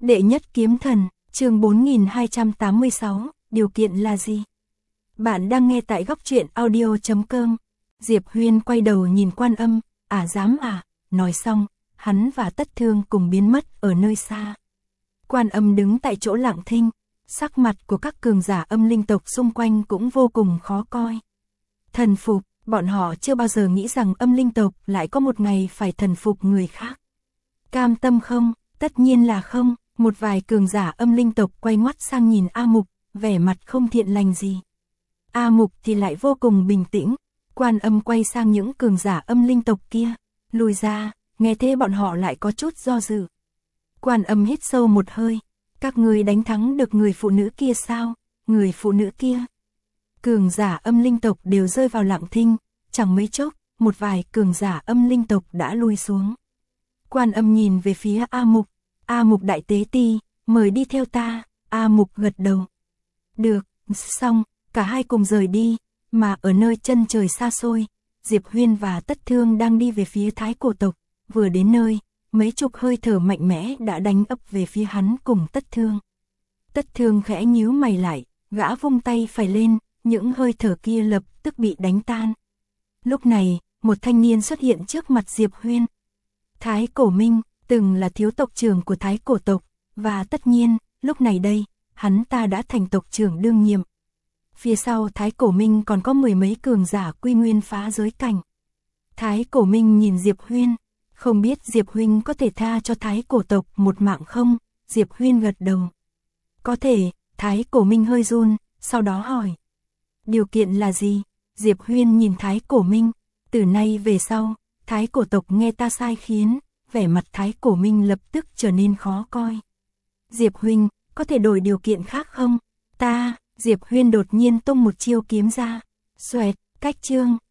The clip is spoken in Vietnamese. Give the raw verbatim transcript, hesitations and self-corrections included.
Đệ nhất kiếm thần, chương bốn nghìn hai trăm tám mươi sáu, điều kiện là gì? Bạn đang nghe tại góc truyện audio chấm com. Diệp Huyên quay đầu nhìn Quan Âm, à dám à, nói xong, hắn và Tất Thương cùng biến mất ở nơi xa. Quan Âm đứng tại chỗ lặng thinh, sắc mặt của các cường giả âm linh tộc xung quanh cũng vô cùng khó coi. Thần phục, bọn họ chưa bao giờ nghĩ rằng âm linh tộc lại có một ngày phải thần phục người khác. Cam tâm không? Tất nhiên là không. Một vài cường giả âm linh tộc quay ngoắt sang nhìn A Mục, vẻ mặt không thiện lành gì. A Mục thì lại vô cùng bình tĩnh. Quan Âm quay sang những cường giả âm linh tộc kia, lùi ra, nghe thế bọn họ lại có chút do dự. Quan Âm hít sâu một hơi, các ngươi đánh thắng được người phụ nữ kia sao? Người phụ nữ kia? Cường giả âm linh tộc đều rơi vào lặng thinh, chẳng mấy chốc, một vài cường giả âm linh tộc đã lui xuống. Quan Âm nhìn về phía A Mục, A Mục đại tế ti, mời đi theo ta. A Mục gật đầu. Được, xong, cả hai cùng rời đi, mà ở nơi chân trời xa xôi, Diệp Huyên và Tất Thương đang đi về phía Thái Cổ tộc, vừa đến nơi, mấy chục hơi thở mạnh mẽ đã đánh ấp về phía hắn cùng Tất Thương. Tất Thương khẽ nhíu mày lại, gã vung tay phải lên, những hơi thở kia lập tức bị đánh tan. Lúc này, một thanh niên xuất hiện trước mặt Diệp Huyên. Thái Cổ Minh, từng là thiếu tộc trưởng của Thái Cổ tộc, và tất nhiên, lúc này đây, hắn ta đã thành tộc trưởng đương nhiệm. Phía sau Thái Cổ Minh còn có mười mấy cường giả quy nguyên phá giới cảnh. Thái Cổ Minh nhìn Diệp Huyên, không biết Diệp Huynh có thể tha cho Thái Cổ tộc một mạng không? Diệp Huyên gật đầu. Có thể. Thái Cổ Minh hơi run, sau đó hỏi. Điều kiện là gì? Diệp Huyên nhìn Thái Cổ Minh, từ nay về sau, Thái Cổ tộc nghe ta sai khiến, vẻ mặt Thái Cổ Minh lập tức trở nên khó coi. Diệp Huynh, có thể đổi điều kiện khác không? Ta, Diệp Huyên đột nhiên tung một chiêu kiếm ra, xoẹt, cách chương,